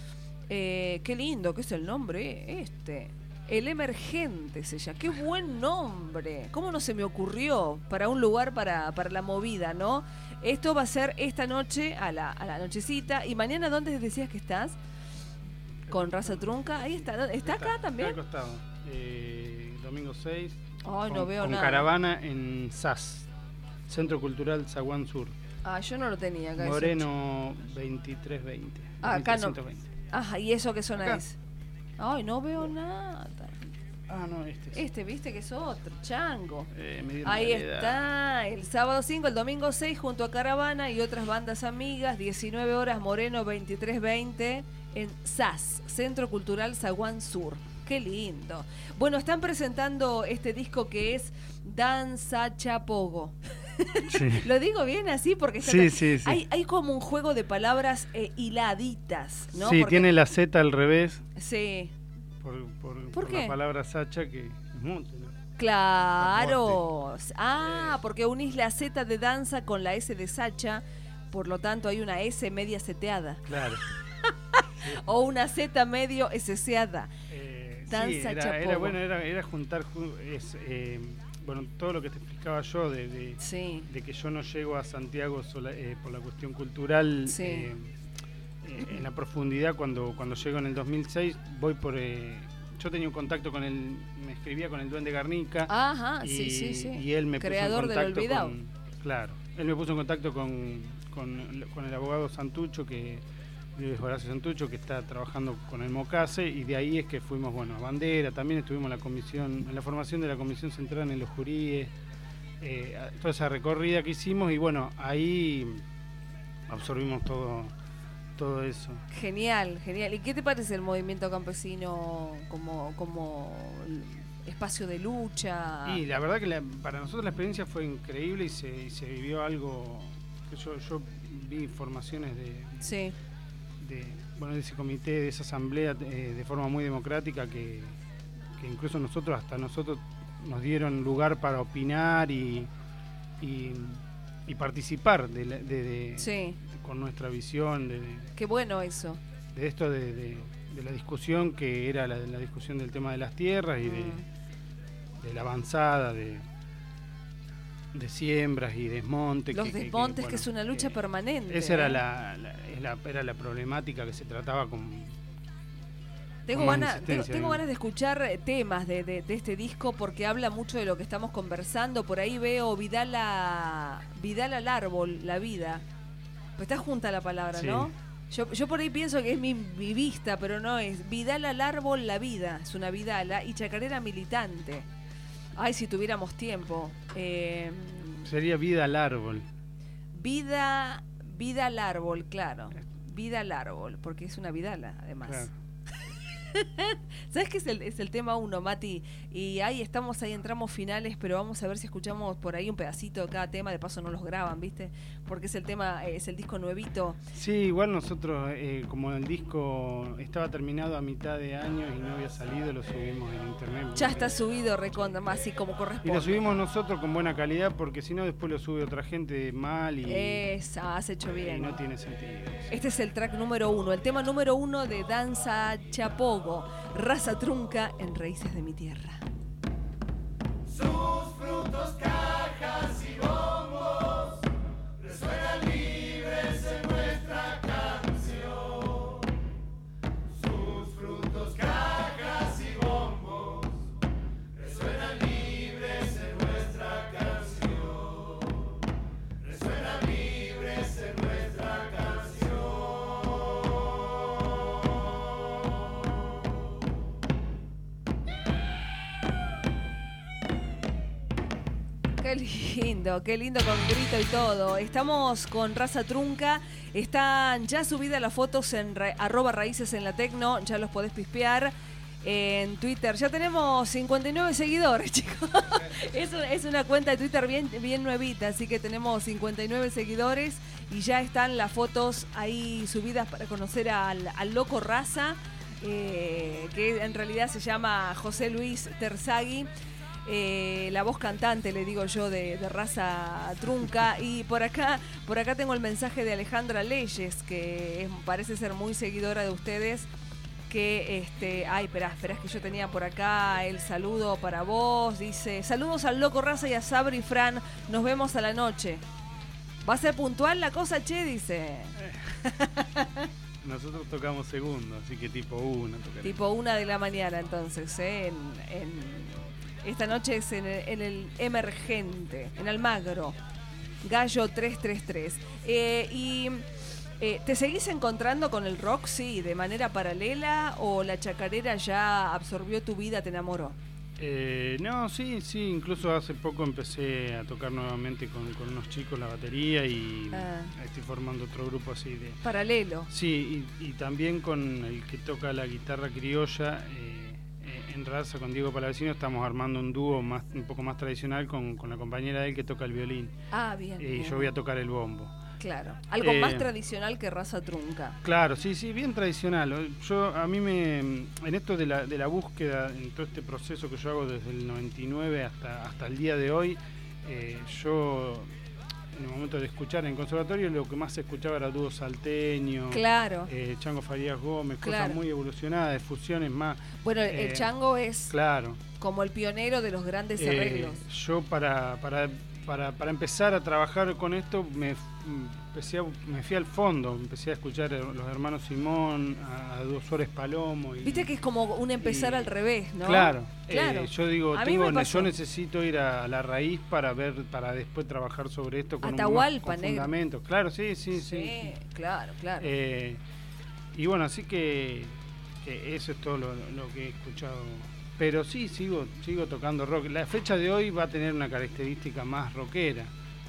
Qué lindo que es el nombre El Emergente se llama. Qué buen nombre. ¿Cómo no se me ocurrió para un lugar para la movida, no? Esto va a ser esta noche a la nochecita. ¿Y mañana dónde decías que estás? Con Raza Trunca. Ahí está. ¿Está acá también? Está al costado. Domingo 6. Ay, no veo nada. Con caravana en SAS, Centro Cultural Zaguán Sur. Yo no lo tenía acá. Moreno 2320. Acá no. Ajá, ¿y eso qué zona es? Ay, no veo nada. No, viste que es otro, Chango. Ahí está, el sábado 5, el domingo 6, junto a Caravana y otras bandas amigas, 19 horas, Moreno 2320, en SAS, Centro Cultural Zaguán Sur. Qué lindo. Bueno, están presentando este disco que es Danza Chapogo. Sí. Lo digo bien así porque sí. Hay como un juego de palabras hiladitas, ¿no? Sí, porque tiene la Z al revés. Sí. ¿Por la palabra Sacha, que es monte, ¿no? Claro. Porque unís la Z de danza con la S de Sacha, por lo tanto hay una S media seteada. Claro. O una Z medio eseseada. Danza Chapogo. Era juntar todo lo que te explicaba yo de que yo no llego a Santiago por la cuestión cultural. Sí. En la profundidad, cuando llego en el 2006, voy por... yo tenía un contacto me escribía con el Duende Garnica. Ajá, sí. Y él me Creador puso en contacto del olvidado. Él me puso en contacto con el abogado Santucho, que es Horacio Santucho, que está trabajando con el Mocase, y de ahí es que fuimos, a Bandera, también estuvimos en la formación de la Comisión Central en los Juríes, toda esa recorrida que hicimos, y ahí absorbimos todo eso. Genial. ¿Y qué te parece el movimiento campesino como espacio de lucha? Y la verdad que para nosotros la experiencia fue increíble, y se vivió algo que yo vi formaciones de ese comité, de esa asamblea de forma muy democrática, que incluso nosotros nos dieron lugar para opinar y participar con nuestra visión qué bueno eso, de esto de la discusión, que era la discusión del tema de las tierras y de la avanzada de siembras y desmontes. Los desmontes, que es una lucha permanente. Esa era la problemática que se trataba con... Tengo ganas de escuchar temas de este disco, porque habla mucho de lo que estamos conversando. Por ahí veo Vidal al árbol, la vida. Está junta la palabra, sí. ¿No? Yo por ahí pienso que es mi vista, pero no es. Vidal al árbol, la vida. Es una vidala, y chacarera militante. Ay, si tuviéramos tiempo. Sería vida al árbol. Vida al árbol, claro. Vida al árbol, porque es una vidala, además. Claro. ¿Sabes qué es el tema 1, Mati? Y ahí estamos, ahí entramos finales, pero vamos a ver si escuchamos por ahí un pedacito de cada tema. De paso no los graban, ¿viste? Porque es el tema, es el disco nuevito. Sí, igual nosotros, como el disco estaba terminado a mitad de año y no había salido, lo subimos en internet. Ya está subido, recontra, más así como corresponde. Y lo subimos nosotros con buena calidad, porque si no después lo sube otra gente mal y... has hecho bien. Y no tiene sentido. Este es el track número 1, el tema número 1 de Danza Chapogo, Raza Trunca en Raíces de mi Tierra. Sus frutos, cajas y bombos resuenan libres en nuestra canción. Sus frutos, cajas y bombos resuenan libres en nuestra canción. Resuenan libres en nuestra canción. Qué lindo con grito y todo. Estamos con Raza Trunca. Están ya subidas las fotos en @raíces en la tecno. Ya los podés pispear en Twitter. Ya tenemos 59 seguidores, chicos. Es una cuenta de Twitter bien nuevita, así que tenemos 59 seguidores y ya están las fotos ahí subidas para conocer al loco Raza, que en realidad se llama José Luis Terzagui. La voz cantante, le digo yo, de Raza Trunca. Y por acá tengo el mensaje de Alejandra Leyes, que parece ser muy seguidora de ustedes. Que espera, es que yo tenía por acá el saludo para vos. Dice: saludos al loco Raza y a Sabri y Fran, nos vemos a la noche. ¿Va a ser puntual la cosa, che? Dice. Nosotros tocamos segundo, así que tipo 1. Tipo 1 de la mañana, entonces, esta noche es en el Emergente, en Almagro, Gallo 333. ¿Te seguís encontrando con el rock, sí, de manera paralela, o la chacarera ya absorbió tu vida, te enamoró? No, sí, incluso hace poco empecé a tocar nuevamente con unos chicos la batería y estoy formando otro grupo así de... Paralelo. Sí, y también con el que toca la guitarra criolla, en Raza, con Diego Palavecino, estamos armando un dúo un poco más tradicional con la compañera de él que toca el violín. Ah, bien. Y yo voy a tocar el bombo. Claro, algo más tradicional que Raza Trunca. Claro, sí, bien tradicional. A mí en esto de la búsqueda, en todo este proceso que yo hago desde el 99 hasta el día de hoy, yo en el momento de escuchar en el conservatorio lo que más se escuchaba era dúo salteño, claro, Chango Farías Gómez, claro, cosas muy evolucionadas, de fusiones más. Bueno, el Chango es claro, como el pionero de los grandes arreglos. Yo para empezar a trabajar con esto me fui al fondo, empecé a escuchar a los hermanos Simón, a Dúo Suárez Palomo. Viste que es como un empezar al revés, ¿no? Claro. Yo digo, yo necesito ir a la raíz para después trabajar sobre esto con Atahualpa, con fundamentos. Claro, sí. Claro. Y bueno, así que eso es todo lo que he escuchado. Pero sí, sigo tocando rock. La fecha de hoy va a tener una característica más rockera.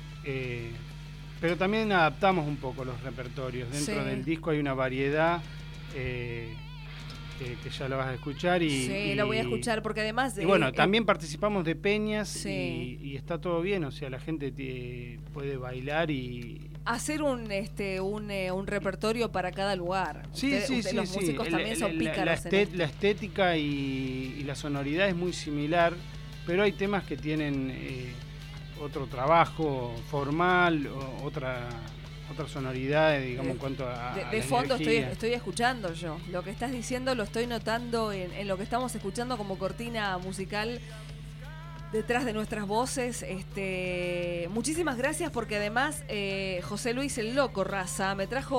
Pero también adaptamos un poco los repertorios. Dentro del disco hay una variedad que ya lo vas a escuchar. Lo voy a escuchar porque además... Y bueno, también participamos de peñas y está todo bien. O sea, la gente puede bailar y... Hacer un repertorio para cada lugar. Sí. Los músicos también son pícaros. La estética y la sonoridad es muy similar, pero hay temas que tienen otro trabajo formal, otra sonoridad, digamos, en cuanto a de fondo estoy escuchando yo. Lo que estás diciendo lo estoy notando en lo que estamos escuchando como cortina musical detrás de nuestras voces. Muchísimas gracias porque además José Luis el Loco Raza me trajo